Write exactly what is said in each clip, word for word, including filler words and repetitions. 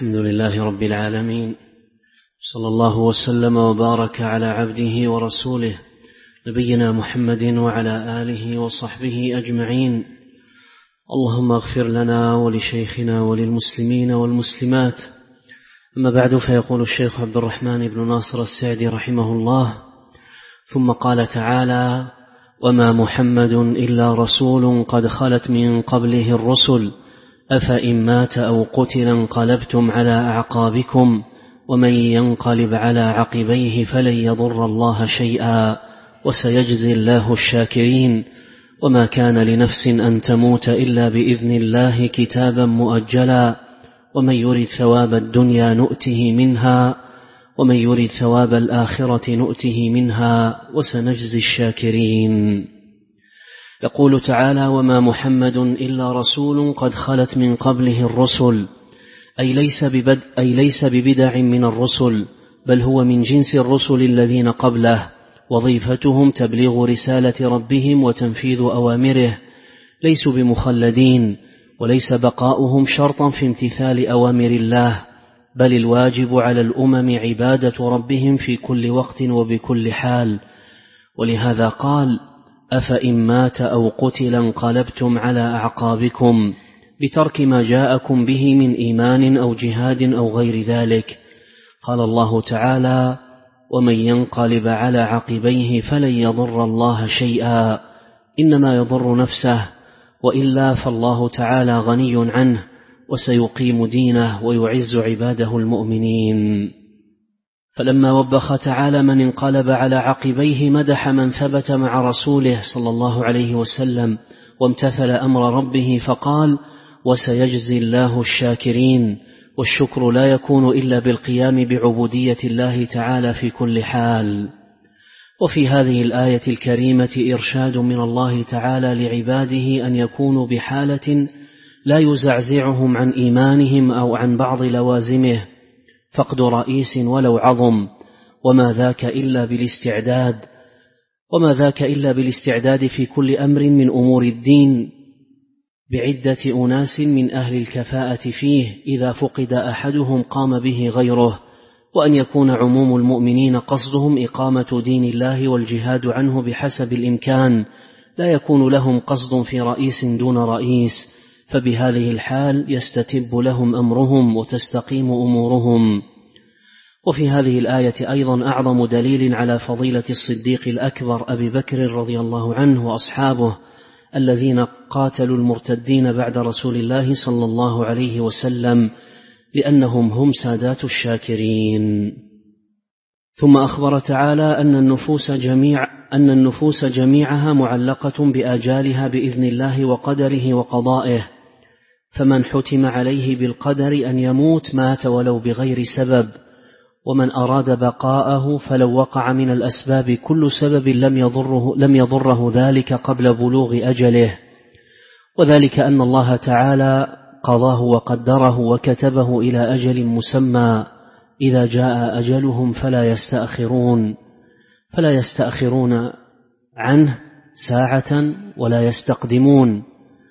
الحمد لله رب العالمين، صلى الله وسلم وبارك على عبده ورسوله نبينا محمد وعلى آله وصحبه أجمعين. اللهم اغفر لنا ولشيخنا وللمسلمين والمسلمات. أما بعد، فيقول الشيخ عبد الرحمن بن ناصر السعدي رحمه الله: ثم قال تعالى: وما محمد إلا رسول قد خلت من قبله الرسل أفإن مات أو قتل انقلبتم على أعقابكم ومن ينقلب على عقبيه فلن يضر الله شيئا وسيجزي الله الشاكرين. وما كان لنفس أن تموت إلا بإذن الله كتابا مؤجلا ومن يرد ثواب الدنيا نؤته منها ومن يرد ثواب الآخرة نؤته منها وسنجزي الشاكرين. يقول تعالى: وما محمد إلا رسول قد خلت من قبله الرسل، أي ليس, ببد أي ليس ببدع من الرسل، بل هو من جنس الرسل الذين قبله، وظيفتهم تبليغ رسالة ربهم وتنفيذ أوامره، ليسوا بمخلدين، وليس بقاؤهم شرطا في امتثال أوامر الله، بل الواجب على الأمم عبادة ربهم في كل وقت وبكل حال. ولهذا قال: أفإن مات أو قتل انقلبتم على أعقابكم، بترك ما جاءكم به من إيمان أو جهاد أو غير ذلك. قال الله تعالى: ومن ينقلب على عقبيه فلن يضر الله شيئا إنما يضر نفسه، وإلا فالله تعالى غني عنه وسيقيم دينه ويعز عباده المؤمنين. فلما وبخ تعالى من انقلب على عقبيه مدح من ثبت مع رسوله صلى الله عليه وسلم وامتثل أمر ربه، فقال: وسيجزي الله الشاكرين. والشكر لا يكون إلا بالقيام بعبودية الله تعالى في كل حال. وفي هذه الآية الكريمة إرشاد من الله تعالى لعباده أن يكونوا بحالة لا يزعزعهم عن إيمانهم أو عن بعض لوازمه، فقد رئيس ولو عظم، وما ذاك إلا بالاستعداد وما ذاك إلا بالاستعداد في كل أمر من أمور الدين بعدة أناس من أهل الكفاءة فيه، إذا فقد أحدهم قام به غيره، وأن يكون عموم المؤمنين قصدهم إقامة دين الله والجهاد عنه بحسب الإمكان، لا يكون لهم قصد في رئيس دون رئيس، فبهذه الحال يستتب لهم أمرهم وتستقيم أمورهم. وفي هذه الآية أيضا أعظم دليل على فضيلة الصديق الأكبر أبي بكر رضي الله عنه وأصحابه الذين قاتلوا المرتدين بعد رسول الله صلى الله عليه وسلم، لأنهم هم سادات الشاكرين. ثم أخبر تعالى أن النفوس جميع أن النفوس جميعها معلقة بآجالها بإذن الله وقدره وقضائه، فمن حتم عليه بالقدر أن يموت مات ولو بغير سبب، ومن أراد بقاءه فلو وقع من الأسباب كل سبب لم يضره, لم يضره ذلك قبل بلوغ أجله، وذلك أن الله تعالى قضاه وقدره وكتبه إلى أجل مسمى، إذا جاء أجلهم فلا يستأخرون فلا يستأخرون عنه ساعة ولا يستقدمون.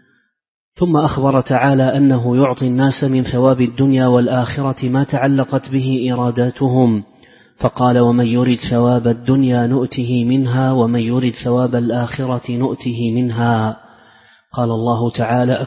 ثم أخبر تعالى أنه يعطي الناس من ثواب الدنيا والآخرة ما تعلقت به إراداتهم، فقال: ومن يرد ثواب الدنيا نؤته منها ومن يرد ثواب الآخرة نؤته منها. قال الله تعالى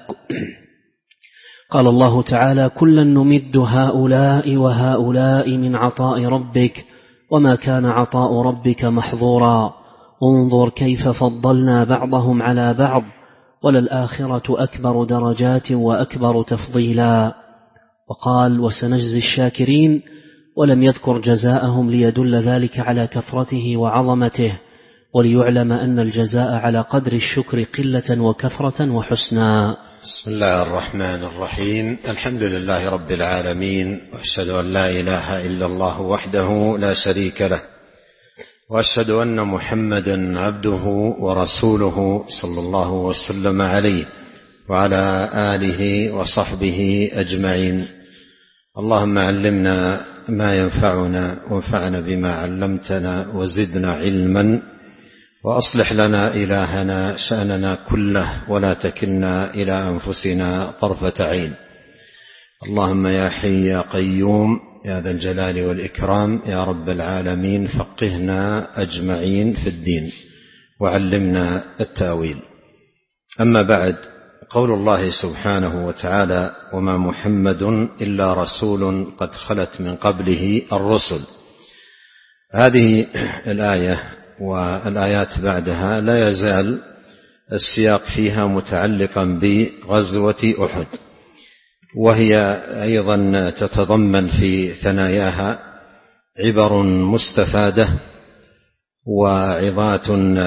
قال الله تعالى: كلا نمد هؤلاء وهؤلاء من عطاء ربك وما كان عطاء ربك محظورا انظر كيف فضلنا بعضهم على بعض وللآخرة أكبر درجات وأكبر تفضيلا. وقال: وسنجزي الشاكرين، ولم يذكر جزاءهم ليدل ذلك على كثرته وعظمته، وليعلم أن الجزاء على قدر الشكر قلة وكثرة وحسنا. بسم الله الرحمن الرحيم. الحمد لله رب العالمين، وأشهد أن لا إله إلا الله وحده لا شريك له، وأشهد أن محمدا عبده ورسوله صلى الله وسلم عليه وعلى آله وصحبه أجمعين. اللهم علمنا ما ينفعنا وانفعنا بما علمتنا وزدنا علما، وأصلح لنا إلهنا شأننا كله ولا تكلنا إلى أنفسنا طرفة عين. اللهم يا حي يا قيوم يا ذا الجلال والإكرام يا رب العالمين فقهنا أجمعين في الدين وعلمنا التأويل. أما بعد، قول الله سبحانه وتعالى: وما محمد إلا رسول قد خلت من قبله الرسل. هذه الآية والآيات بعدها لا يزال السياق فيها متعلقا بغزوة أحد، وهي أيضا تتضمن في ثناياها عبر مستفادة وعظات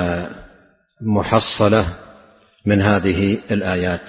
محصلة من هذه الآيات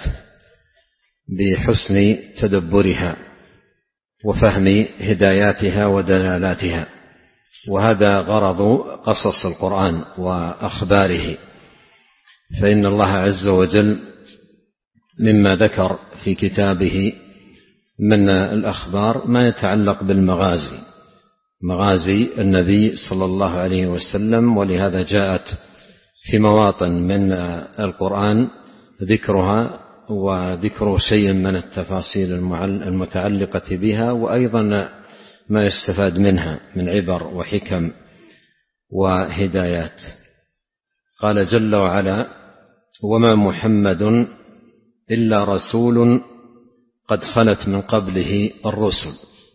بحسن تدبرها وفهم هداياتها ودلالاتها، وهذا غرض قصص القرآن وأخباره. فإن الله عز وجل مما ذكر في كتابه من الأخبار ما يتعلق بالمغازي، مغازي النبي صلى الله عليه وسلم، ولهذا جاءت في مواطن من القرآن ذكرها وذكر شيء من التفاصيل المتعلقة بها، وأيضا ما يستفاد منها من عبر وحكم وهدايات. قال جل وعلا: وما محمد إلا رسول قد خلت من قبله الرسل.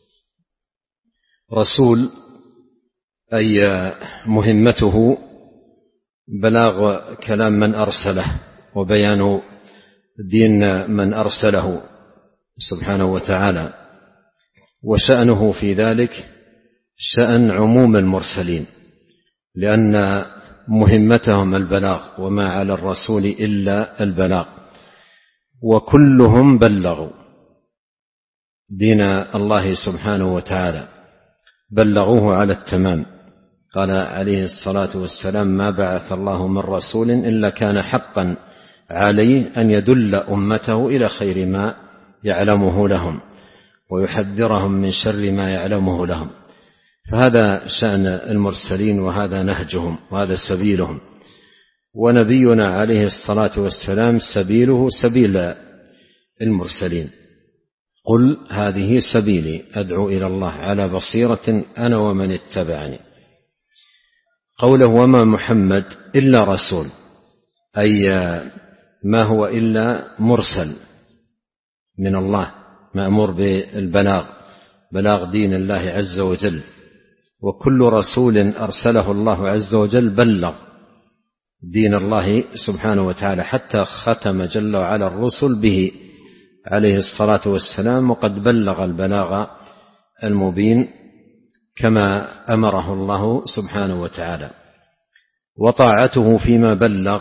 رسول أي مهمته بلاغ كلام من أرسله وبيان دين من أرسله سبحانه وتعالى، وشأنه في ذلك شأن عموم المرسلين، لأن مهمتهم البلاغ، وما على الرسول إلا البلاغ، وكلهم بلغوا دين الله سبحانه وتعالى، بلغوه على التمام. قال عليه الصلاة والسلام: ما بعث الله من رسول إلا كان حقا عليه أن يدل أمته إلى خير ما يعلمه لهم ويحذرهم من شر ما يعلمه لهم. فهذا شأن المرسلين، وهذا نهجهم، وهذا سبيلهم. ونبينا عليه الصلاة والسلام سبيله سبيل المرسلين: قل هذه سبيلي أدعو إلى الله على بصيرة أنا ومن اتبعني. قوله وما محمد إلا رسول، أي ما هو إلا مرسل من الله، مأمور بالبلاغ، بلاغ دين الله عز وجل. وكل رسول أرسله الله عز وجل بلغ دين الله سبحانه وتعالى، حتى ختم جل وعلا الرسل به عليه الصلاة والسلام، وقد بلغ البلاغ المبين كما أمره الله سبحانه وتعالى. وطاعته فيما بلغ،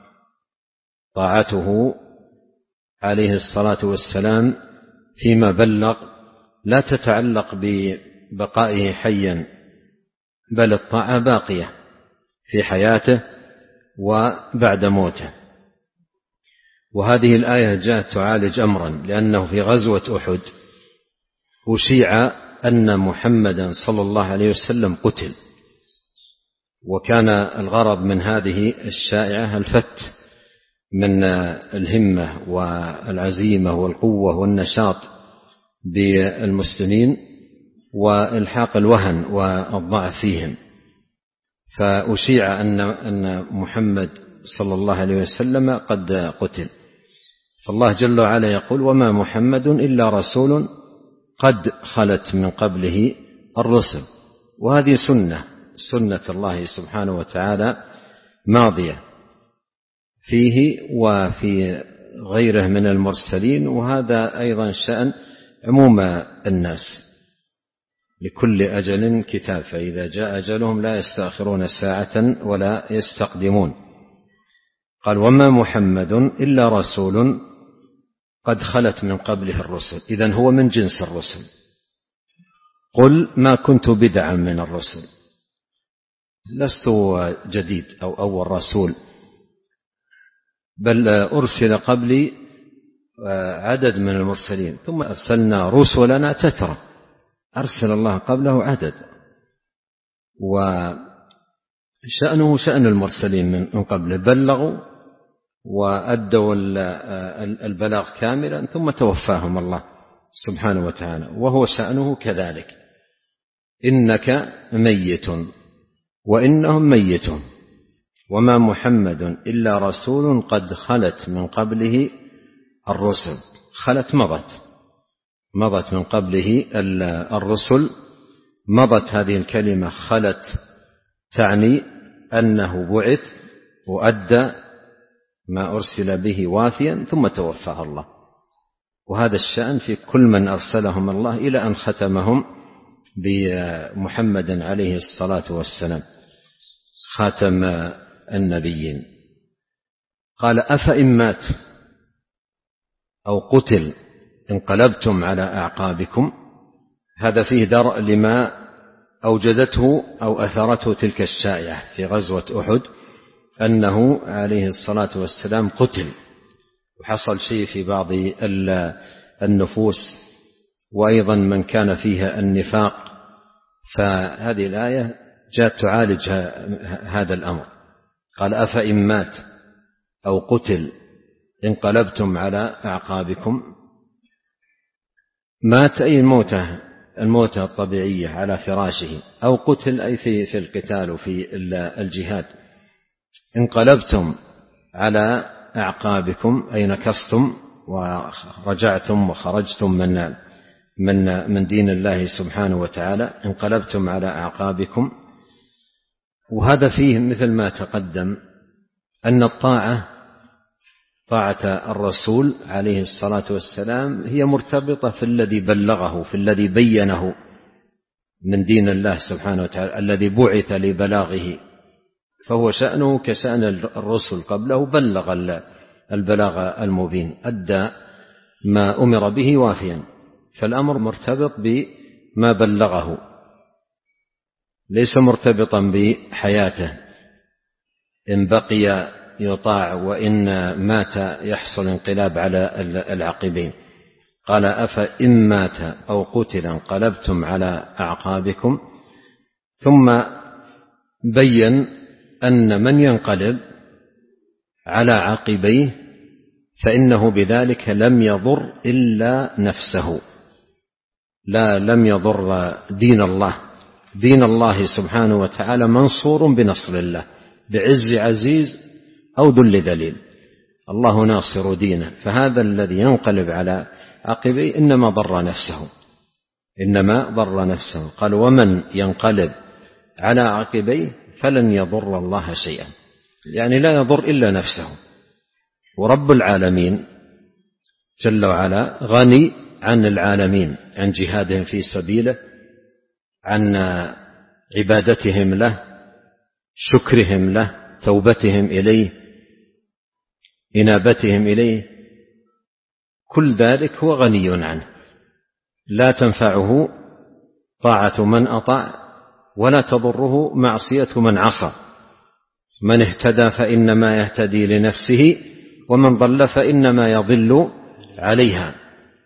طاعته عليه الصلاة والسلام فيما بلغ لا تتعلق ببقائه حيا، بل الطاعة باقية في حياته وبعد موته. وهذه الآية جاءت تعالج أمرا، لأنه في غزوة أحد أشيع أن محمدا صلى الله عليه وسلم قتل، وكان الغرض من هذه الشائعة الفت من الهمة والعزيمة والقوة والنشاط بالمسلمين، والحاق الوهن والضعف فيهم. فأشيع أن أن محمد صلى الله عليه وسلم قد قتل. فالله جل وعلا يقول: وما محمد إلا رسول قد خلت من قبله الرسل. وهذه سنة سنة الله سبحانه وتعالى ماضية فيه وفي غيره من المرسلين، وهذا أيضا شأن عموم الناس، لكل أجل كتاب، فإذا جاء أجلهم لا يستأخرون ساعة ولا يستقدمون. قال: وما محمد إلا رسول قد خلت من قبله الرسل، إذن هو من جنس الرسل. قل ما كنت بدعا من الرسل، لست جديد أو أول رسول، بل أرسل قبلي عدد من المرسلين، ثم أرسلنا رسلنا تترى، أرسل الله قبله عدد. وشأنه شأن المرسلين من قبل، بلغوا وأدوا البلاغ كاملا، ثم توفاهم الله سبحانه وتعالى، وهو شأنه كذلك. إنك ميت وإنهم ميتون وما محمد إلا رسول قد خلت من قبله الرسل. خلت مضت مضت من قبله الرسل. مضت هذه الكلمة خلت تعني أنه بعث وأدى ما أرسل به وافيا ثم توفاه الله، وهذا الشأن في كل من أرسلهم الله إلى أن ختمهم بمحمد عليه الصلاة والسلام خاتم النبيين. قال أفإن مات أو قتل انقلبتم على أعقابكم. هذا فيه درء لما أوجدته أو أثرته تلك الشائعة في غزوة أحد، أنه عليه الصلاة والسلام قتل، وحصل شيء في بعض النفوس وأيضا من كان فيها النفاق، فهذه الآية جاءت تعالج هذا الأمر. قال أفإن مات أو قتل انقلبتم على أعقابكم. مات أي الموتة الموتة الطبيعية على فراشه، أو قتل أي في في القتال وفي الجهاد. انقلبتم على أعقابكم أي نكصتم ورجعتم وخرجتم من من من دين الله سبحانه وتعالى. انقلبتم على أعقابكم. وهذا فيه مثل ما تقدم أن الطاعة طاعة الرسول عليه الصلاة والسلام هي مرتبطة في الذي بلغه، في الذي بينه من دين الله سبحانه وتعالى، الذي بعث لبلاغه، فهو شأنه كشأن الرسل قبله، بلغ البلاغ المبين، أدى ما أمر به وافيا، فالأمر مرتبط بما بلغه ليس مرتبطا بحياته. إن بقي يطاع وإن مات يحصل انقلاب على العقبين. قال أفإن مات أو قتل انقلبتم على أعقابكم. ثم بين أن من ينقلب على عقبيه فإنه بذلك لم يضر إلا نفسه، لا لم يضر دين الله. دين الله سبحانه وتعالى منصور بنصر الله، بعز عزيز أو ذل ذليل، الله ناصر دينه. فهذا الذي ينقلب على عقبيه إنما ضر نفسه، إنما ضر نفسه. قال ومن ينقلب على عقبيه فلن يضر الله شيئا، يعني لا يضر إلا نفسه. ورب العالمين جل وعلا غني عن العالمين، عن جهادهم في سبيله، عن عبادتهم له، شكرهم له، توبتهم إليه، إنابتهم إليه، كل ذلك هو غني عنه. لا تنفعه طاعة من أطاع ولا تضره معصية من عصى. من اهتدى فإنما يهتدي لنفسه ومن ضل فإنما يضل عليها.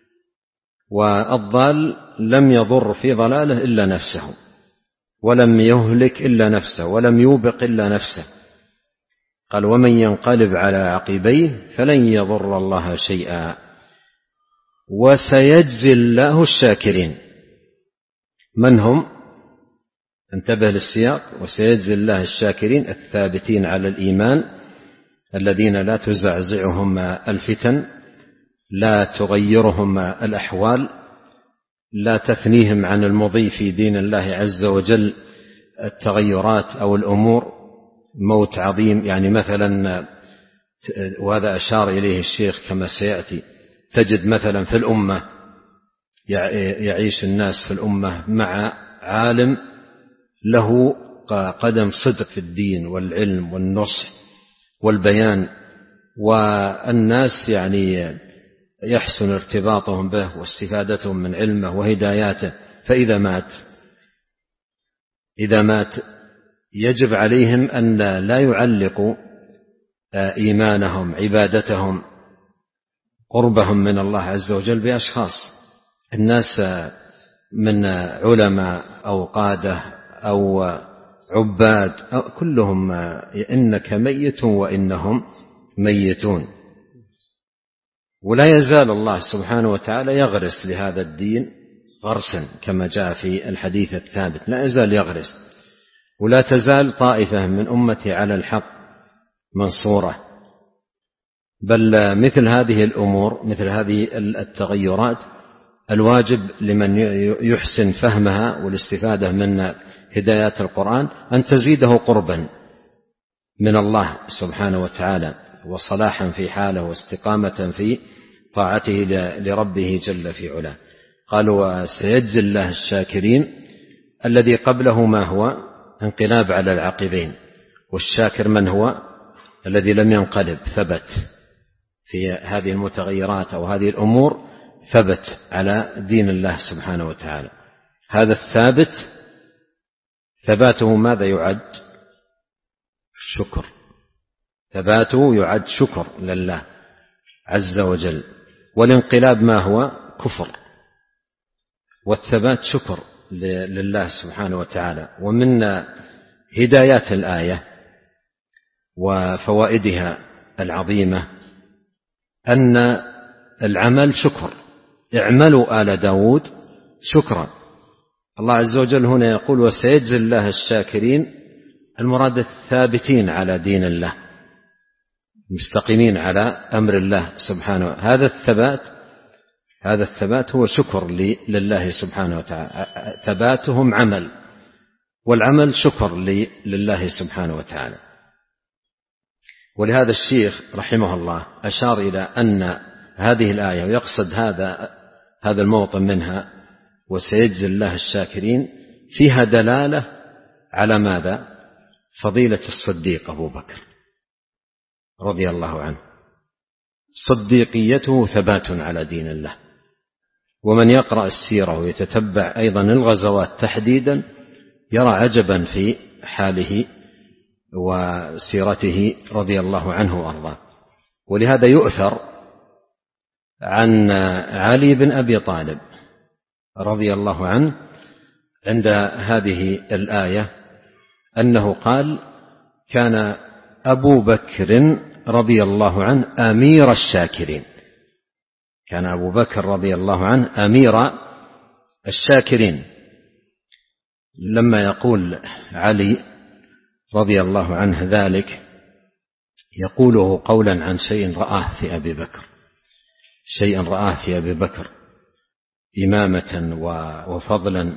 والضال لم يضر في ضلاله إلا نفسه، ولم يهلك إلا نفسه، ولم يوبق إلا نفسه. قال ومن ينقلب على عقبيه فلن يضر الله شيئا وسيجزي الله الشاكرين. من هم؟ انتبه للسياق. وسيجزي الله الشاكرين الثابتين على الإيمان، الذين لا تزعزعهم الفتن، لا تغيرهم الأحوال، لا تثنيهم عن المضي في دين الله عز وجل التغيرات أو الأمور. موت عظيم، يعني مثلا، وهذا أشار إليه الشيخ كما سيأتي، تجد مثلا في الأمة يعيش الناس في الأمة مع عالم له قدم صدق في الدين والعلم والنصح والبيان، والناس يعني يحسن ارتباطهم به واستفادتهم من علمه وهداياته. فإذا مات إذا مات يجب عليهم أن لا يعلقوا إيمانهم، عبادتهم، قربهم من الله عز وجل بأشخاص. الناس من علماء أو قادة أو عباد أو كلهم إنك ميت وإنهم ميتون. ولا يزال الله سبحانه وتعالى يغرس لهذا الدين غرسا كما جاء في الحديث الثابت، لا يزال يغرس، ولا تزال طائفة من أمتي على الحق منصورة. بل مثل هذه الأمور، مثل هذه التغيرات، الواجب لمن يحسن فهمها والاستفادة من هدايات القرآن أن تزيده قربا من الله سبحانه وتعالى، وصلاحا في حاله، واستقامة في طاعته لربه جل في علاه. قالوا وسيجزي الله الشاكرين. الذي قبله ما هو؟ انقلاب على العقبين. والشاكر من هو؟ الذي لم ينقلب، ثبت في هذه المتغيرات أو هذه الأمور، ثبت على دين الله سبحانه وتعالى. هذا الثابت ثباته ماذا يعد؟ شكر. ثباته يعد شكر لله عز وجل. والانقلاب ما هو؟ كفر. والثبات شكر لله سبحانه وتعالى. ومن هدايات الآية وفوائدها العظيمة أن العمل شكر. اعملوا آل داود شكرا. الله عز وجل هنا يقول وسيجزي الله الشاكرين، المراد الثابتين على دين الله، مستقيمين على أمر الله سبحانه. هذا الثبات هذا الثبات هو شكر لله سبحانه وتعالى. ثباتهم عمل، والعمل شكر لله سبحانه وتعالى. ولهذا الشيخ رحمه الله أشار إلى أن هذه الآية، ويقصد هذا هذا الموطن منها وسيجزي الله الشاكرين، فيها دلالة على ماذا؟ فضيلة الصديق أبو بكر رضي الله عنه. صديقيته ثبات على دين الله. ومن يقرأ السيرة ويتتبع أيضا الغزوات تحديدا يرى عجبا في حاله وسيرته رضي الله عنه وأرضاه. ولهذا يؤثر عن علي بن أبي طالب رضي الله عنه عند هذه الآية أنه قال كان أبو بكر رضي الله عنه أمير الشاكرين. كان أبو بكر رضي الله عنه أمير الشاكرين. لما يقول علي رضي الله عنه ذلك يقوله قولا عن شيء رآه في أبي بكر، شيء رآه في أبي بكر إمامة وفضلا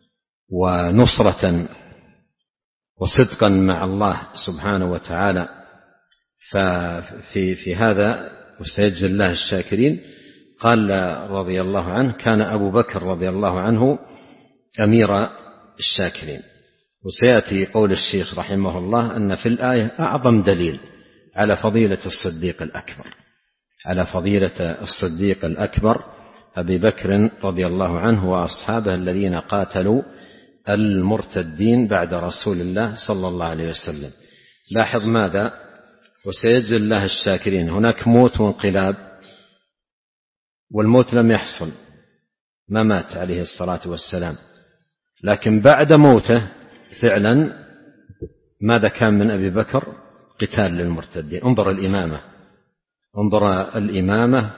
ونصرة وصدقا مع الله سبحانه وتعالى. ففي في هذا وسيجزي الله الشاكرين قال رضي الله عنه كان أبو بكر رضي الله عنه أمير الشاكرين. وسيأتي قول الشيخ رحمه الله أن في الآية أعظم دليل على فضيلة الصديق الأكبر، على فضيلة الصديق الأكبر أبي بكر رضي الله عنه وأصحابه الذين قاتلوا المرتدين بعد رسول الله صلى الله عليه وسلم. لاحظ ماذا؟ وسيجزي الله الشاكرين. هناك موت وانقلاب، والموت لم يحصل، ما مات عليه الصلاة والسلام، لكن بعد موته فعلا ماذا كان من أبي بكر؟ قتال للمرتدين. انظر الإمامة، انظر الإمامة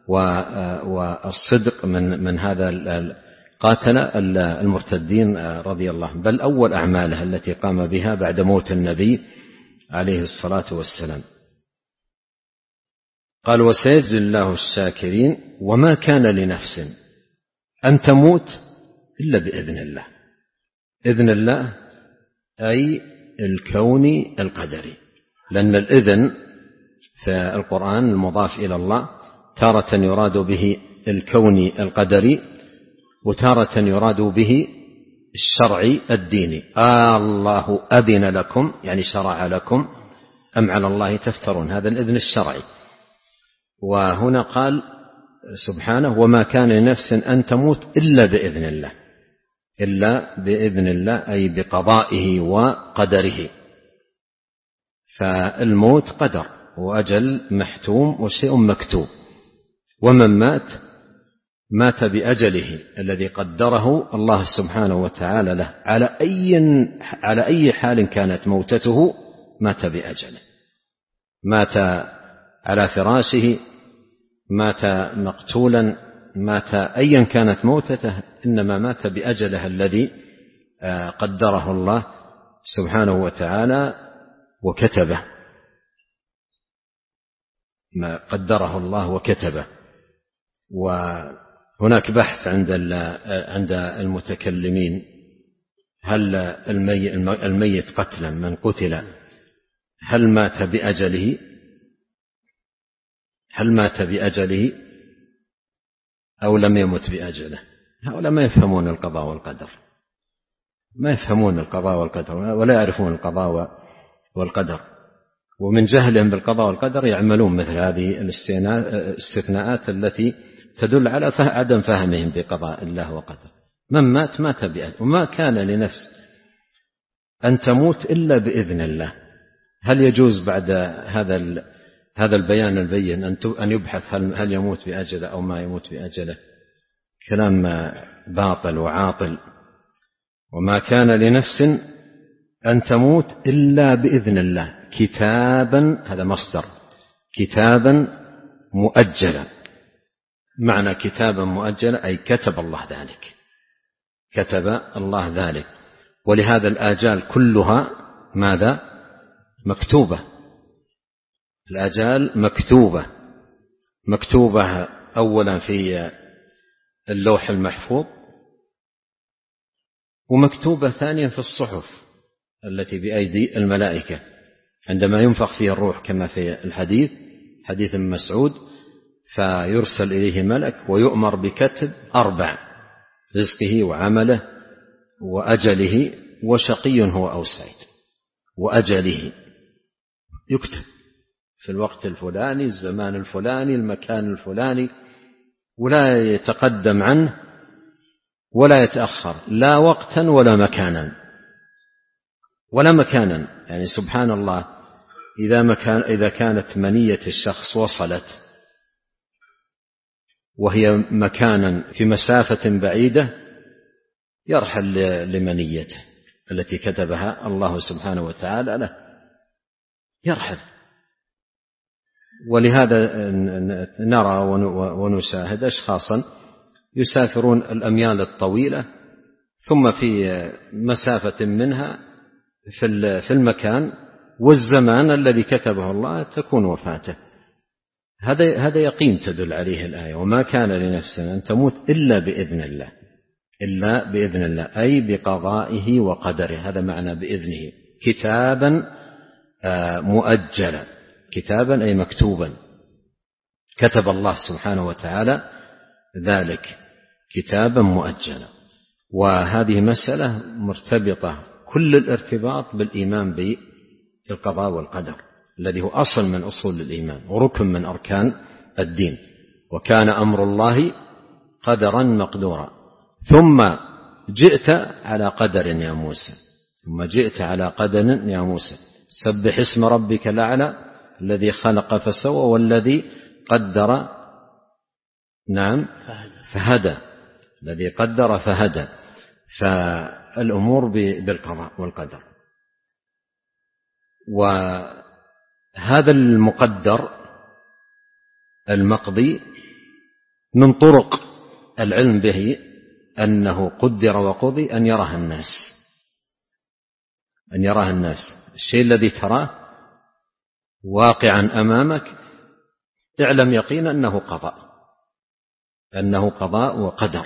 والصدق من من هذا قاتل المرتدين رضي الله عنه، بل أول أعماله التي قام بها بعد موت النبي عليه الصلاة والسلام. قال وسيجزي الله الشاكرين وما كان لنفس أن تموت إلا بإذن الله. إذن الله أي الكوني القدري، لأن الإذن في القرآن المضاف إلى الله تارة يراد به الكوني القدري، وتارة يراد به الشرعي الديني. آه الله أذن لكم يعني شرع لكم أم على الله تفترون، هذا الإذن الشرعي. وهنا قال سبحانه وما كان لنفس أن تموت إلا بإذن الله، إلا بإذن الله أي بقضائه وقدره. فالموت قدر وأجل محتوم وشيء مكتوب، ومن مات مات بأجله الذي قدره الله سبحانه وتعالى له، على أي على أي حال كانت موتته مات بأجله. مات على فراشه، مات مقتولا، مات أيا كانت موتته، إنما مات بأجله الذي قدره الله سبحانه وتعالى وكتبه، ما قدره الله وكتبه. وهناك بحث عند عند المتكلمين: هل الميت قتلا من قتل هل مات بأجله هل مات بأجله أو لم يمت بأجله؟ هؤلاء ما يفهمون القضاء والقدر، ما يفهمون القضاء والقدر ولا يعرفون القضاء والقدر، ومن جهلهم بالقضاء والقدر يعملون مثل هذه الاستثناءات التي تدل على عدم فهمهم بقضاء الله وقدره. من مات مات بأجله، وما كان لنفس أن تموت إلا بإذن الله. هل يجوز بعد هذا هذا البيان البين أن يبحث هل هل يموت بأجله أو ما يموت بأجله؟ كلام باطل وعاطل. وما كان لنفس أن تموت إلا بإذن الله كتابا، هذا مصدر، كتابا مؤجلا. معنى كتابا مؤجلا أي كتب الله ذلك، كتب الله ذلك. ولهذا الآجال كلها ماذا؟ مكتوبة. الآجال مكتوبة، مكتوبة أولا في اللوح المحفوظ، ومكتوبة ثانيا في الصحف التي بأيدي الملائكة عندما ينفخ فيها الروح، كما في الحديث حديث ابن مسعود: فيرسل إليه ملك ويؤمر بكتب أربع: رزقه وعمله وأجله، وشقي هو أو سعيد. وأجله يكتب في الوقت الفلاني، الزمان الفلاني، المكان الفلاني، ولا يتقدم عنه ولا يتأخر، لا وقتا ولا مكانا ولا مكانا. يعني سبحان الله، إذا, مكان إذا كانت منية الشخص وصلت وهي مكانا في مسافة بعيدة، يرحل لمنيته التي كتبها الله سبحانه وتعالى له، يرحل. ولهذا نرى ونشاهد أشخاصا يسافرون الأميال الطويلة، ثم في مسافة منها في المكان والزمان الذي كتبه الله تكون وفاته. هذا هذا يقين تدل عليه الآية: وما كان لنفس أن تموت إلا بإذن الله، إلا بإذن الله أي بقضائه وقدره. هذا معنى بإذنه، كتابا مؤجلا، كتابا أي مكتوبا، كتب الله سبحانه وتعالى ذلك كتابا مؤجلا. وهذه مسألة مرتبطة كل الارتباط بالإيمان بالقضاء والقدر، الذي هو أصل من أصول الإيمان وركن من أركان الدين. وكان أمر الله قدرا مقدورا. ثم جئت على قدر يا موسى، ثم جئت على قدر يا موسى، سبح اسم ربك الأعلى الذي خلق فسوى والذي قدر نعم فهدى، الذي قدر فهدى. فالأمور بالقضاء والقدر. وهذا المقدر المقضي من طرق العلم به أنه قدر وقضي أن يراه الناس، أن يراه الناس. الشيء الذي تراه واقعا أمامك اعلم يقينا أنه قضاء، أنه قضاء وقدر.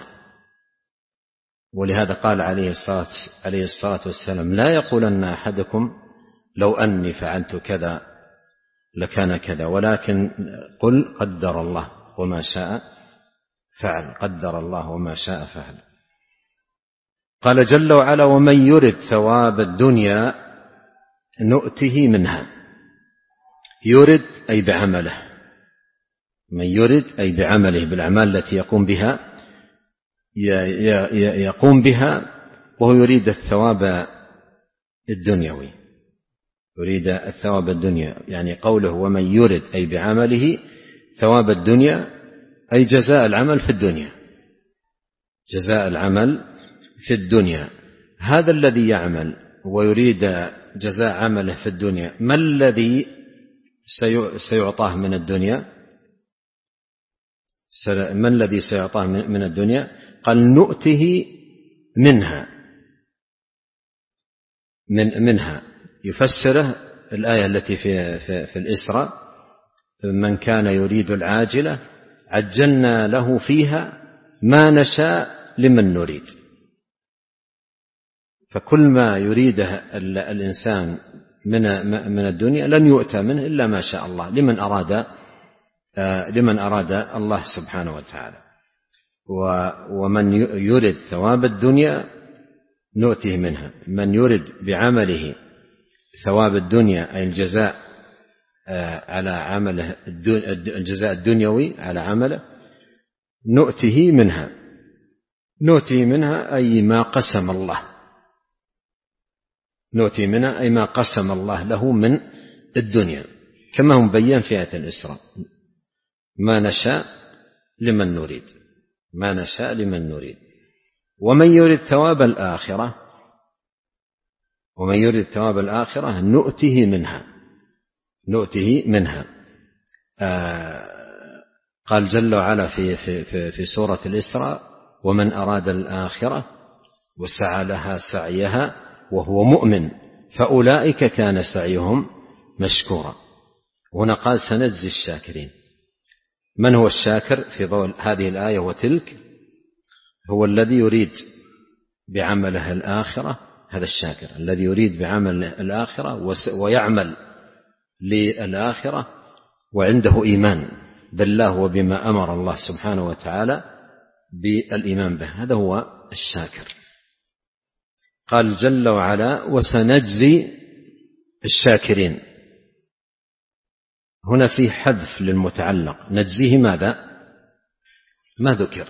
ولهذا قال عليه الصلاة, عليه الصلاة والسلام: لا يقولن أحدكم لو أني فعلت كذا لكان كذا، ولكن قل قدر الله وما شاء فعل، قدر الله وما شاء فعل. قال جل وعلا: ومن يرد ثواب الدنيا نؤته منها. يرد أي بعمله، من يرد أي بعمله، بالأعمال التي يقوم بها يقوم بها وهو يريد الثواب الدنيوي، يريد الثواب الدنيا. يعني قوله ومن يرد أي بعمله ثواب الدنيا أي جزاء العمل في الدنيا، جزاء العمل في الدنيا. هذا الذي يعمل ويريد جزاء عمله في الدنيا، ما الذي سيعطاه من الدنيا؟ ما الذي سيعطاه من الدنيا؟ قال نؤته منها من منها يفسره الآية التي في, في, في الإسراء: من كان يريد العاجلة عجلنا له فيها ما نشاء لمن نريد. فكل ما يريده الإنسان من من الدنيا لن يؤتى منه إلا ما شاء الله لمن أراد لمن أراد الله سبحانه وتعالى. ومن يرد ثواب الدنيا نؤته منها، من يرد بعمله ثواب الدنيا أي الجزاء على عمله، الجزاء الدنيوي على عمله، نؤته منها. نؤته منها أي ما قسم الله، نؤتي منها أي ما قسم الله له من الدنيا، كما هو مبين في آية الإسراء: ما نشاء لمن نريد، ما نشاء لمن نريد. ومن يريد ثواب الآخرة، ومن يريد ثواب الآخرة نؤته منها، نؤته منها. آه قال جل وعلا في, في, في, في سورة الإسراء: ومن أراد الآخرة وسعى لها سعيها وهو مؤمن فأولئك كان سعيهم مشكورا. هنا قال سنجزي الشاكرين. من هو الشاكر في ضوء هذه الآية وتلك؟ هو الذي يريد بعمله الآخرة، هذا الشاكر الذي يريد بعمل الآخرة ويعمل للآخرة وعنده إيمان بالله وبما أمر الله سبحانه وتعالى بالإيمان به، هذا هو الشاكر. قال جل وعلا: وسنجزي الشاكرين. هنا في حذف للمتعلق، نجزيه ماذا؟ ما ذكر،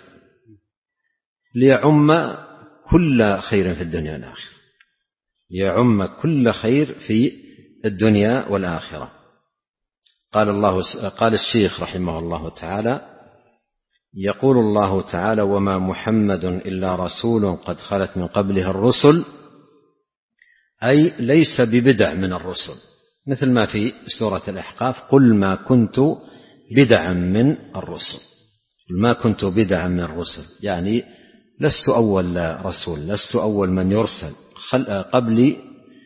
ليعم كل خير في الدنيا والآخرة، ليعم كل خير في الدنيا والآخرة. قال الله قال الشيخ رحمه الله تعالى: يقول الله تعالى: وما محمد إلا رسول قد خلت من قبله الرسل، أي ليس ببدع من الرسل، مثل ما في سورة الأحقاف: قل ما كنت بدعا من الرسل، قل ما كنت بدعا من الرسل، يعني لست أول رسول، لست أول من يرسل، قبلي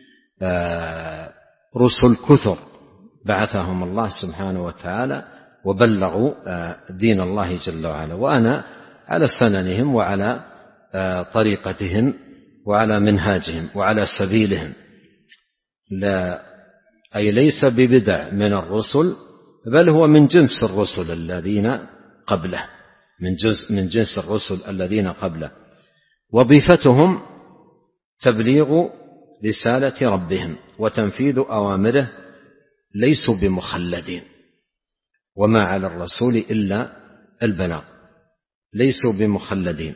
رسل كثر بعثهم الله سبحانه وتعالى وبلغوا دين الله جل وعلا، وأنا على سننهم وعلى طريقتهم وعلى منهاجهم وعلى سبيلهم، لا أي ليس ببدع من الرسل، بل هو من جنس الرسل الذين قبله، من جنس من جنس الرسل الذين قبله. وظيفتهم تبليغ رسالة ربهم وتنفيذ أوامره، ليسوا بمخلدين، وما على الرسول إلا البلاغ، ليسوا بمخلدين.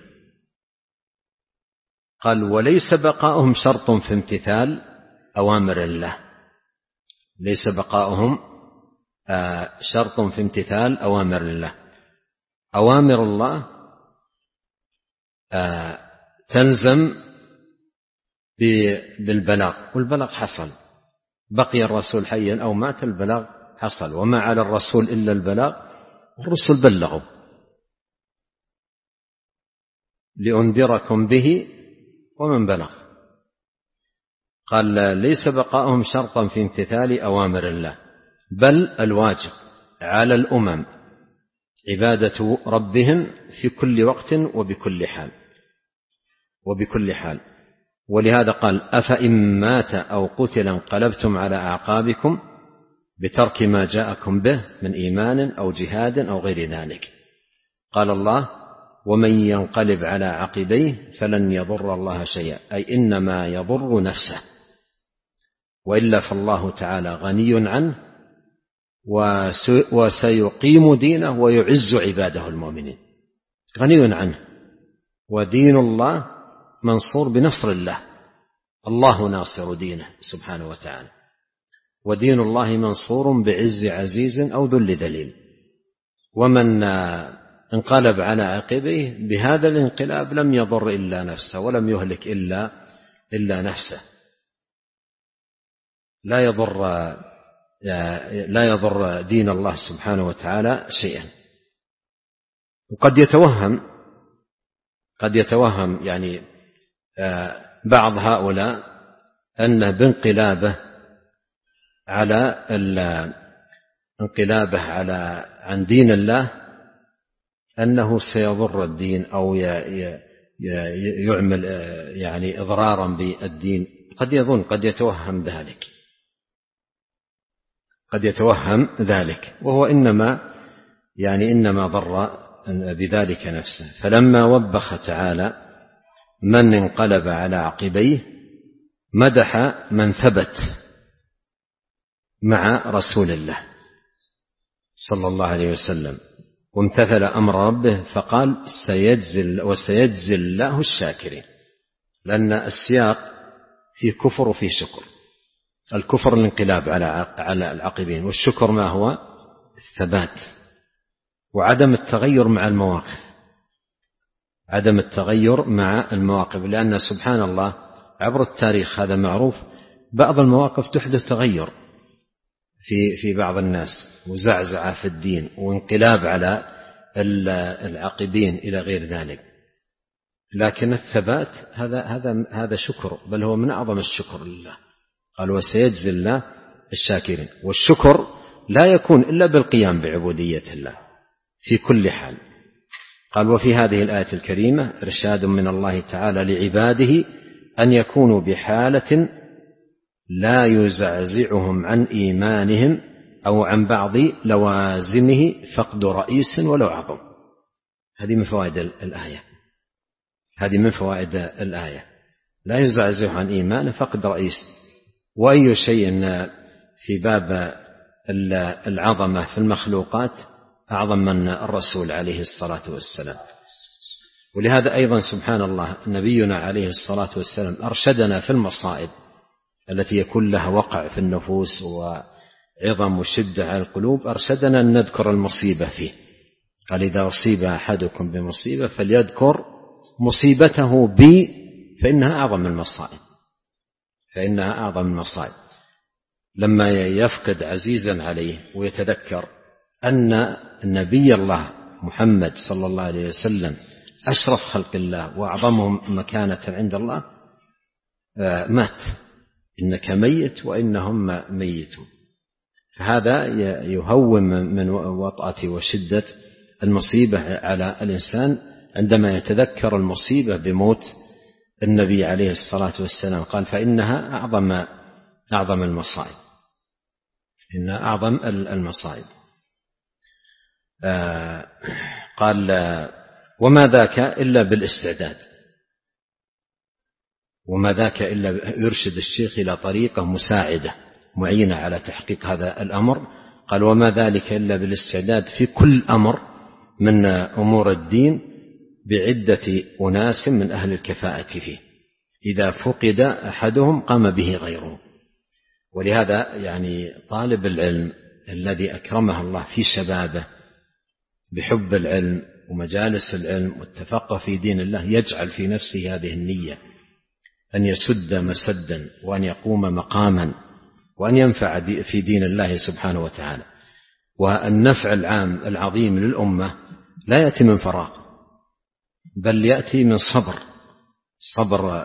قال: وليس بقاؤهم شرط في امتثال أوامر الله، ليس بقاؤهم شرط في امتثال أوامر الله. أوامر الله تلزم بالبلاغ، والبلاغ حصل، بقي الرسول حيا أو مات البلاغ حصل، وما على الرسول إلا البلاغ، الرسل بلغوا. لأنذركم به ومن بلغ. قال: ليس بقاؤهم شرطا في امتثال أوامر الله، بل الواجب على الأمم عبادة ربهم في كل وقت وبكل حال وبكل حال. ولهذا قال: أفإن مات أو قتل انقلبتم على أعقابكم بترك ما جاءكم به من إيمان أو جهاد أو غير ذلك. قال الله: ومن ينقلب على عقبيه فلن يضر الله شيئا، أي إنما يضر نفسه، وإلا فالله تعالى غني عنه وسيقيم دينه ويعز عباده المؤمنين، غني عنه، ودين الله منصور بنصر الله، الله ناصر دينه سبحانه وتعالى، ودين الله منصور بعز عزيز أو ذل ذليل. ومن انقلب على عقبيه بهذا الانقلاب لم يضر إلا نفسه ولم يهلك إلا إلا نفسه، لا يضر لا يضر دين الله سبحانه وتعالى شيئا. وقد يتوهم قد يتوهم يعني بعض هؤلاء أنه بانقلابه على انقلابه على عن دين الله أنه سيضر الدين أو يعمل يعني إضرارا بالدين. قد يظن قد يتوهم ذلك قد يتوهم ذلك وهو إنما يعني إنما ضر بذلك نفسه. فلما وبخ تعالى من انقلب على عقبيه مدح من ثبت مع رسول الله صلى الله عليه وسلم وامتثل أمر ربه، فقال سيجزي وسيجزي الله الشاكرين، لأن السياق فيه كفر وفيه شكر. الكفر الانقلاب على على العقبين، والشكر ما هو؟ الثبات وعدم التغير مع المواقف، عدم التغير مع المواقف، لأن سبحان الله عبر التاريخ هذا معروف بعض المواقف تحدث تغير في في بعض الناس وزعزعة في الدين وانقلاب على العاقبين إلى غير ذلك، لكن الثبات هذا هذا هذا شكر، بل هو من أعظم الشكر لله. قال وسيجزي الله الشاكرين، والشكر لا يكون إلا بالقيام بعبودية الله في كل حال. قال وفي هذه الآية الكريمة إرشاد من الله تعالى لعباده أن يكونوا بحالة لا يزعزعهم عن إيمانهم أو عن بعض لوازمه فقد رئيس ولو عظم. هذه من فوائد الآية هذه من فوائد الآية لا يزعزع عن إيمانه فقد رئيس. وأي شيء في باب العظمة في المخلوقات أعظم من الرسول عليه الصلاة والسلام. ولهذا أيضا سبحان الله نبينا عليه الصلاة والسلام أرشدنا في المصائب التي يكون لها وقع في النفوس وعظم وشدة على القلوب، أرشدنا أن نذكر المصيبة فيه. قال إذا أصيب أحدكم بمصيبة فليذكر مصيبته بي فإنها أعظم المصائب فإنها أعظم المصائب. لما يفقد عزيزا عليه ويتذكر أن النبي الله محمد صلى الله عليه وسلم أشرف خلق الله وأعظمهم مكانة عند الله مات، إنك ميت وإنهم ميتون. هذا يهون من وطأة وشدة المصيبة على الإنسان عندما يتذكر المصيبة بموت النبي عليه الصلاة والسلام. قال فإنها أعظم أعظم المصائب إنها أعظم المصائب. آه قال وما ذاك إلا بالاستعداد وما ذاك إلا يرشد الشيخ إلى طريقة مساعدة معينة على تحقيق هذا الأمر. قال وما ذلك إلا بالاستعداد في كل أمر من أمور الدين بعدة أناس من أهل الكفاءة فيه، إذا فقد أحدهم قام به غيره. ولهذا يعني طالب العلم الذي أكرمه الله في شبابه بحب العلم ومجالس العلم والتفقه في دين الله يجعل في نفسه هذه النية أن يسد مسدا وأن يقوم مقاما وأن ينفع في دين الله سبحانه وتعالى. والنفع العام العظيم للأمة لا يأتي من فراغ، بل يأتي من صبر صبر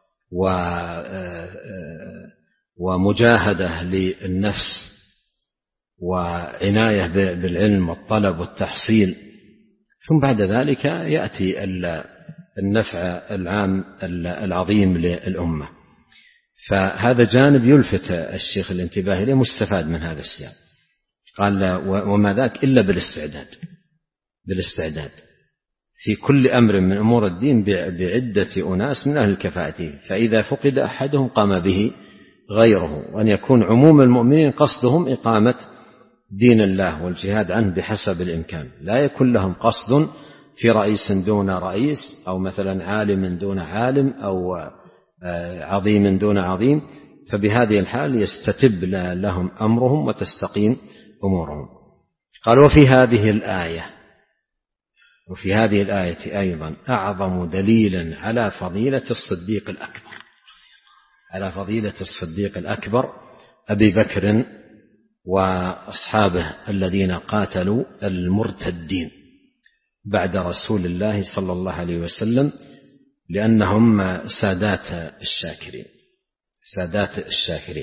ومجاهدة للنفس وعناية بالعلم والطلب والتحصيل، ثم بعد ذلك يأتي النفع العام العظيم للأمة. فهذا جانب يلفت الشيخ الانتباه إليه مستفاد من هذا السياق. قال وما ذاك إلا بالاستعداد بالاستعداد في كل أمر من أمور الدين بعدة أناس من أهل الكفاءة، فإذا فقد أحدهم قام به غيره، وأن يكون عموم المؤمنين قصدهم إقامة دين الله والجهاد عنه بحسب الإمكان، لا يكون لهم قصد في رئيس دون رئيس أو مثلا عالم دون عالم أو عظيم دون عظيم، فبهذه الحال يستتب لهم أمرهم وتستقيم أمورهم. قال وفي هذه الآية وفي هذه الآية أيضا أعظم دليل على فضيلة الصديق الأكبر على فضيلة الصديق الأكبر أبي بكر وأصحابه الذين قاتلوا المرتدين بعد رسول الله صلى الله عليه وسلم، لأنهم سادات الشاكرين سادات الشاكرين.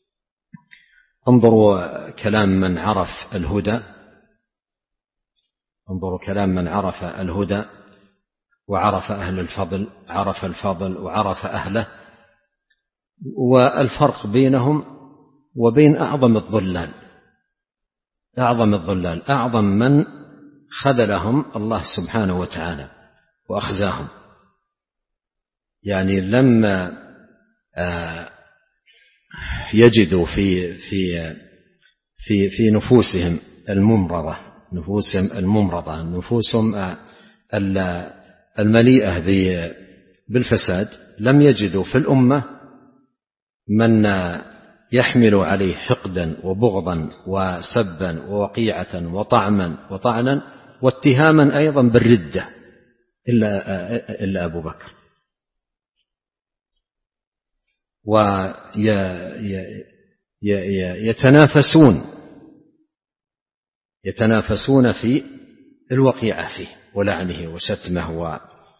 انظروا كلام من عرف الهدى انظروا كلام من عرف الهدى وعرف أهل الفضل، عرف الفضل وعرف أهله، والفرق بينهم وبين أعظم الضلال أعظم الضلال أعظم من خذلهم الله سبحانه وتعالى وأخزاهم. يعني لما يجدوا في في في في نفوسهم الممرضة نفوسهم الممرضة نفوسهم المليئة بالفساد، لم يجدوا في الأمة من يحمل عليه حقدا وبغضا وسبا ووقيعة وطعما وطعنا واتهاما أيضا بالردة إلا, إلا أبو بكر. ويتنافسون يتنافسون في الوقيعة فيه ولعنه وشتمه و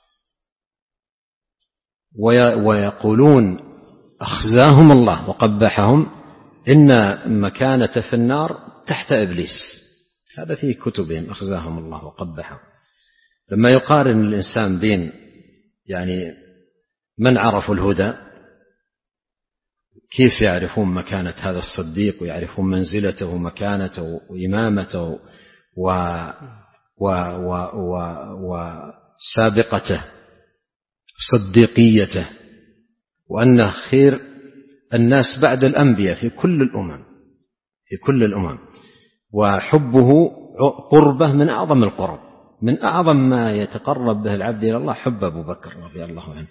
ويقولون أخزاهم الله وقبحهم إن مكانة في النار تحت إبليس. هذا في كتبهم، أخزاهم الله وقبحهم. لما يقارن الإنسان بين يعني من عرفوا الهدى كيف يعرفون مكانة هذا الصديق ويعرفون منزلته ومكانته وإمامته و و و و وسابقته صديقيته، وأنه خير الناس بعد الأنبياء في كل الأمم في كل الأمم وحبه قربه من أعظم القرب، من أعظم ما يتقرب به العبد إلى الله حب أبو بكر رضي الله عنه.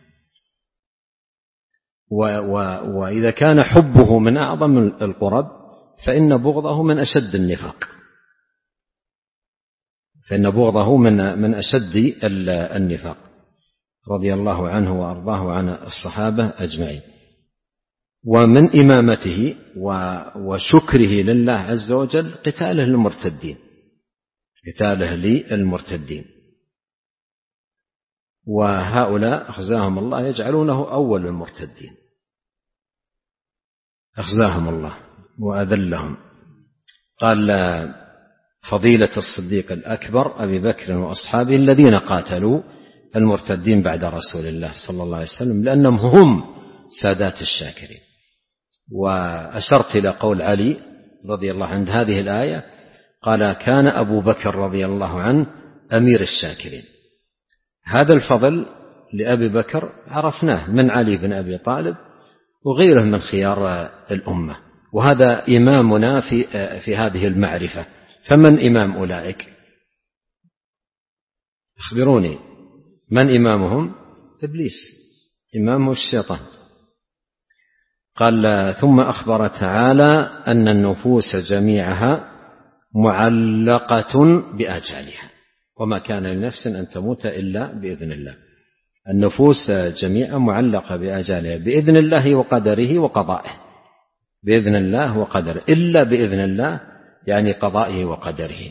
وإذا كان حبه من أعظم القرب فإن بغضه من أشد النفاق فإن بغضه من من أشد النفاق رضي الله عنه وأرضاه عن الصحابة أجمعين. ومن إمامته وشكره لله عز وجل قتاله للمرتدين قتاله للمرتدين وهؤلاء أخزاهم الله يجعلونه أول المرتدين، أخزاهم الله وأذلهم. قال فضيلة الصديق الأكبر أبي بكر وأصحابه الذين قاتلوا المرتدين بعد رسول الله صلى الله عليه وسلم لأنهم هم سادات الشاكرين. وأشرت إلى قول علي رضي الله عنه هذه الآية، قال كان أبو بكر رضي الله عنه أمير الشاكرين. هذا الفضل لأبي بكر عرفناه من علي بن أبي طالب وغيره من خيار الأمة، وهذا إمامنا في, في هذه المعرفة. فمن إمام أولئك؟ أخبروني، من إمامهم؟ إبليس، إمامه الشيطان. قال ثم أخبر تعالى أن النفوس جميعها معلقة بآجالها وما كان لنفس أن تموت إلا بإذن الله. النفوس جميعا معلقة بآجالها بإذن الله وقدره وقضائه، بإذن الله وقدره، إلا بإذن الله يعني قضائه وقدره.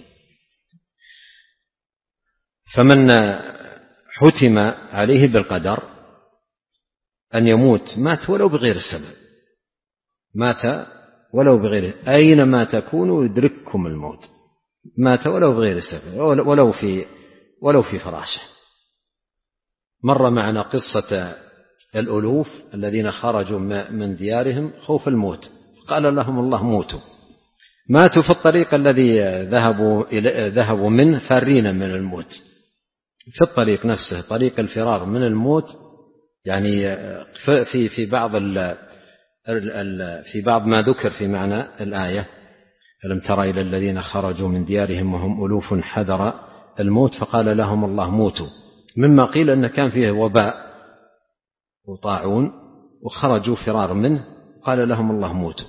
فمن حتم عليه بالقدر أن يموت مات ولو بغير سبب، مات ولو بغير، أينما تكونوا يدرككم الموت، مات ولو بغير سبب، ولو في ولو في فراشه. مر معنا قصة الألوف الذين خرجوا من ديارهم خوف الموت، قال لهم الله موتوا، ماتوا في الطريق الذي ذهبوا ذهبوا منه فارين من الموت، في الطريق نفسه طريق الفرار من الموت. يعني في في بعض ال في بعض ما ذكر في معنى الآية ألم تر إلى الذين خرجوا من ديارهم وهم ألوف حذر الموت فقال لهم الله موتوا، مما قيل أن كان فيه وباء وطاعون وخرجوا فرار منه قال لهم الله موتوا.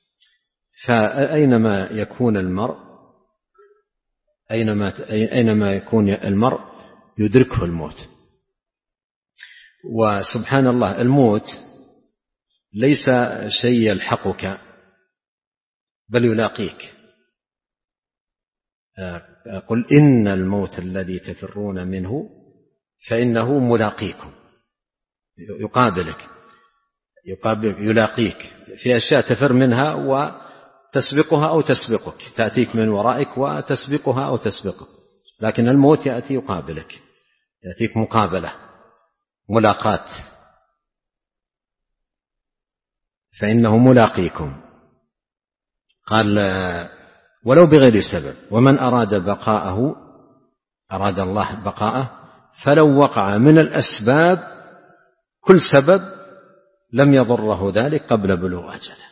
فأينما يكون المرء أينما أينما يكون المرء يدركه الموت. وسبحان الله الموت ليس شيء يلحقك بل يلاقيك، قل إن الموت الذي تفرون منه فإنه ملاقيكم، يقابلك يقابلك يلاقيك في أشياء تفر منها وتسبقها أو تسبقك، تأتيك من ورائك وتسبقها أو تسبقك، لكن الموت يأتي يقابلك، يأتيك مقابلة ملاقات، فإنه ملاقيكم. قال ولو بغير سبب، ومن أراد بقاءه أراد الله بقاءه فلو وقع من الأسباب كل سبب لم يضره ذلك قبل بلوغ أجله.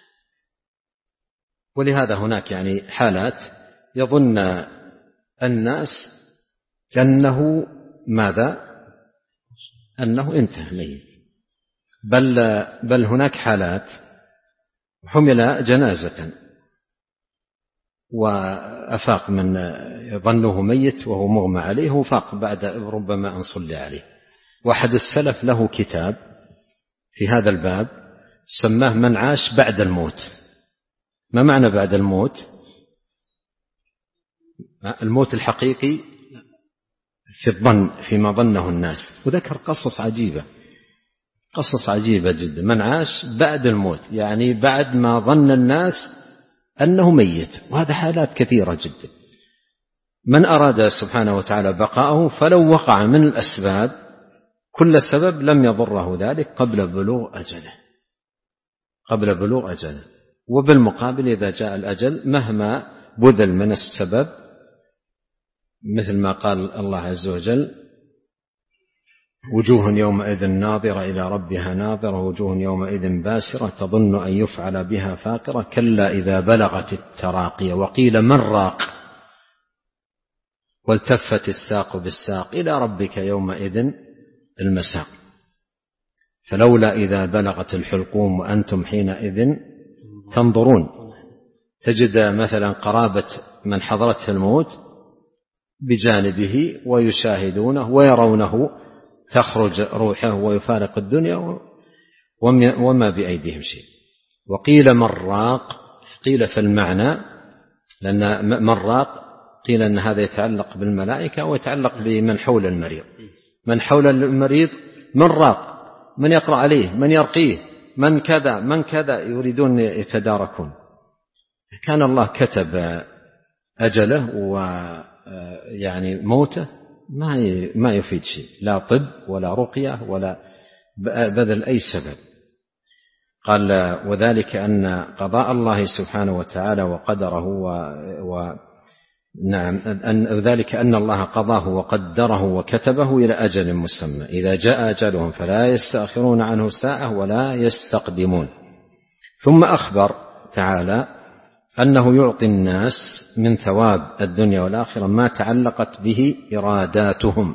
ولهذا هناك يعني حالات يظن الناس أنه ماذا أنه انتهى ميت، بل, بل هناك حالات حمل جنازة وأفاق من ظنه ميت وهو مغمى عليه وفاق بعد ربما أن صلي عليه. واحد السلف له كتاب في هذا الباب سماه من عاش بعد الموت. ما معنى بعد الموت؟ الموت الحقيقي في الظن فيما ظنه الناس، وذكر قصص عجيبة قصص عجيبة جدا. من عاش بعد الموت يعني بعد ما ظن الناس أنه ميت، وهذا حالات كثيرة جدا. من أراد سبحانه وتعالى بقاءه فلو وقع من الأسباب كل سبب لم يضره ذلك قبل بلوغ أجله قبل بلوغ أجله. وبالمقابل إذا جاء الأجل مهما بذل من السبب، مثل ما قال الله عز وجل وجوه يومئذ ناظرة إلى ربها ناظرة وجوه يومئذ باسرة تظن أن يفعل بها فاقرة كلا إذا بلغت التراقي وقيل من راق والتفت الساق بالساق إلى ربك يومئذ المساق فلولا إذا بلغت الحلقوم وأنتم حينئذ تنظرون. تجد مثلا قرابة من حضرته الموت بجانبه ويشاهدونه ويرونه تخرج روحه ويفارق الدنيا وما بأيديهم شيء. وقيل من راق، قيل في المعنى لأن من راق قيل أن هذا يتعلق بالملائكة ويتعلق بمن حول المريض. من حول المريض من راق، من يقرأ عليه، من يرقيه، من كذا من كذا، يريدون يتداركون. كان الله كتب أجله ويعني موته ما ما يفيد شيء، لا طب ولا رقية ولا بذل أي سبب. قال وذلك أن قضاء الله سبحانه وتعالى وقدره و, و نعم أن ذلك أن الله قضاه وقدره وكتبه إلى أجل مسمى، إذا جاء أجلهم فلا يستأخرون عنه ساعة ولا يستقدمون. ثم أخبر تعالى أنه يعطي الناس من ثواب الدنيا والآخرة ما تعلقت به إراداتهم،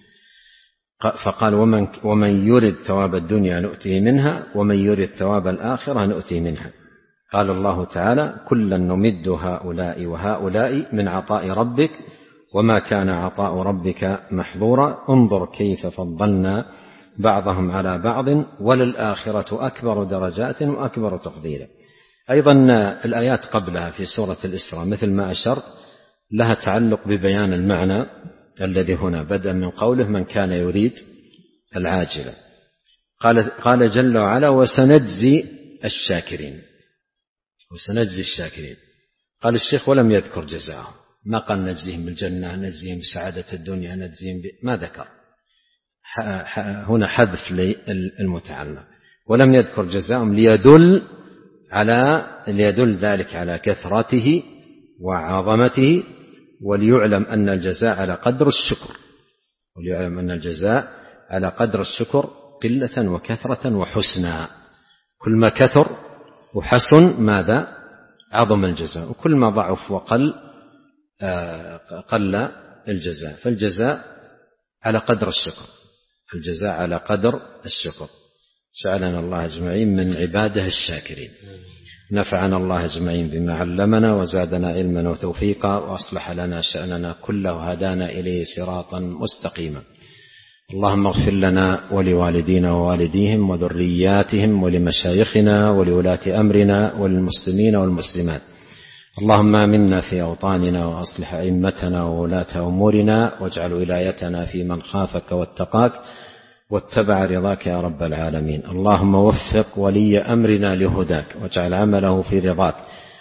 فقال ومن, ومن يرد ثواب الدنيا نؤتيه منها ومن يرد ثواب الآخرة نؤتيه منها. قال الله تعالى كلا نمد هؤلاء وهؤلاء من عطاء ربك وما كان عطاء ربك محظورا انظر كيف فضلنا بعضهم على بعض وللآخرة أكبر درجات وأكبر تفضيلا. أيضا الآيات قبلها في سورة الإسراء مثل ما أشرت لها تعلق ببيان المعنى الذي هنا بدأ من قوله من كان يريد العاجلة. قال, قال جل وعلا وسنجزي الشاكرين وسنجزي الشاكرين. قال الشيخ ولم يذكر جزاءهم، ما قال نجزيهم بالجنة نجزيهم بسعادة الدنيا نجزيهم ب... ما ذكر، هنا حذف للمتعلق ولم يذكر جزاءهم ليدل على ليدل ذلك على كثرته وعظمته وليعلم أن الجزاء على قدر الشكر وليعلم أن الجزاء على قدر الشكر قلة وكثرة وحسنا. كل ما كثر وحسن ماذا عظم الجزاء، وكل ما ضعف وقل قل الجزاء. فالجزاء على قدر الشكر الجزاء على قدر الشكر. جعلنا الله أجمعين من عباده الشاكرين. نفعنا الله أجمعين بما علمنا وزادنا علما وتوفيقا وأصلح لنا شأننا كله وهدانا إليه صراطا مستقيما. اللهم اغفر لنا ولوالدينا ووالديهم وذرياتهم ولمشايخنا ولولاة أمرنا وللمسلمين والمسلمات. اللهم آمنا في أوطاننا وأصلح أئمتنا وولاة أمورنا واجعل ولايتنا في من خافك واتقاك واتبع رضاك يا رب العالمين. اللهم وفق ولي أمرنا لهداك واجعل عمله في رضاك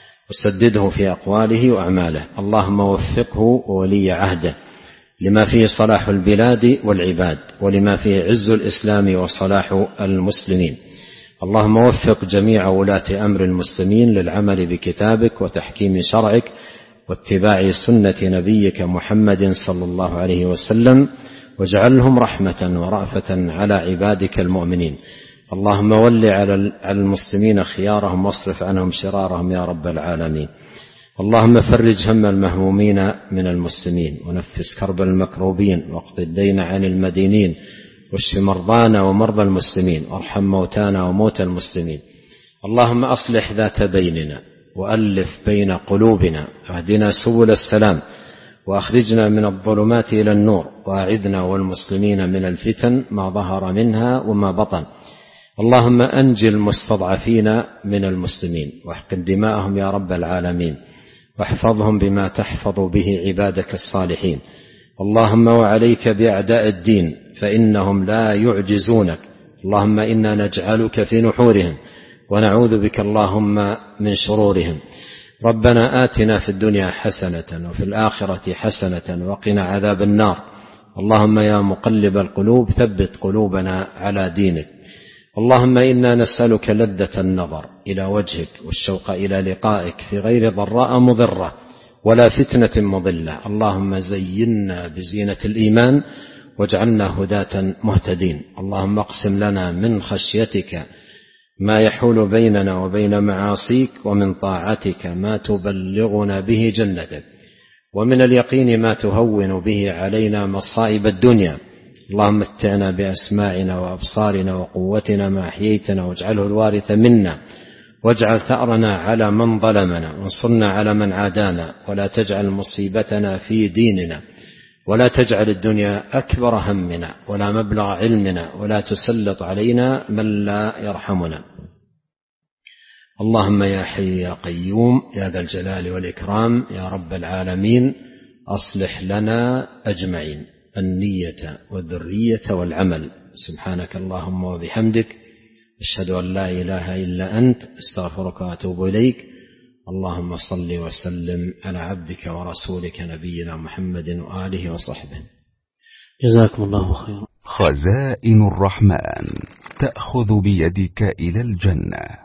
وسدده في أقواله وأعماله. اللهم وفقه وولي عهده لما فيه صلاح البلاد والعباد ولما فيه عز الإسلام وصلاح المسلمين. اللهم وفق جميع ولاة أمر المسلمين للعمل بكتابك وتحكيم شرعك واتباع سنة نبيك محمد صلى الله عليه وسلم واجعلهم رحمة ورأفة على عبادك المؤمنين. اللهم ول على المسلمين خيارهم واصرف عنهم شرارهم يا رب العالمين. اللهم فرج هم المهمومين من المسلمين ونفس كرب المكروبين واقض الدين عن المدينين واشف مرضانا ومرضى المسلمين وارحم موتانا وموتى المسلمين. اللهم أصلح ذات بيننا وألف بين قلوبنا واهدنا سبل السلام وأخرجنا من الظلمات إلى النور وأعذنا والمسلمين من الفتن ما ظهر منها وما بطن. اللهم أنجي المستضعفين من المسلمين واحقن دماءهم يا رب العالمين واحفظهم بما تحفظ به عبادك الصالحين. اللهم وعليك بأعداء الدين فإنهم لا يعجزونك. اللهم إنا نجعلك في نحورهم ونعوذ بك اللهم من شرورهم. ربنا آتنا في الدنيا حسنة وفي الآخرة حسنة وقنا عذاب النار. اللهم يا مقلب القلوب ثبت قلوبنا على دينك. اللهم إنا نسألك لذة النظر إلى وجهك والشوق إلى لقائك في غير ضراء مضرة ولا فتنة مضلة. اللهم زينا بزينة الإيمان واجعلنا هداة مهتدين. اللهم اقسم لنا من خشيتك ما يحول بيننا وبين معاصيك ومن طاعتك ما تبلغنا به جنتك ومن اليقين ما تهون به علينا مصائب الدنيا. اللهم متعنا بأسماعنا وأبصارنا وقوتنا ما أحييتنا واجعله الوارث منا واجعل ثأرنا على من ظلمنا وانصرنا على من عادانا ولا تجعل مصيبتنا في ديننا ولا تجعل الدنيا أكبر همنا ولا مبلغ علمنا ولا تسلط علينا من لا يرحمنا. اللهم يا حي يا قيوم يا ذا الجلال والإكرام يا رب العالمين أصلح لنا أجمعين النية والذرية والعمل. سبحانك اللهم وبحمدك أشهد أن لا إله إلا أنت استغفرك وأتوب إليك. اللهم صل وسلم على عبدك ورسولك نبينا محمد وآله وصحبه. جزاكم الله خيرا. خزائن الرحمن تأخذ بيدك إلى الجنة.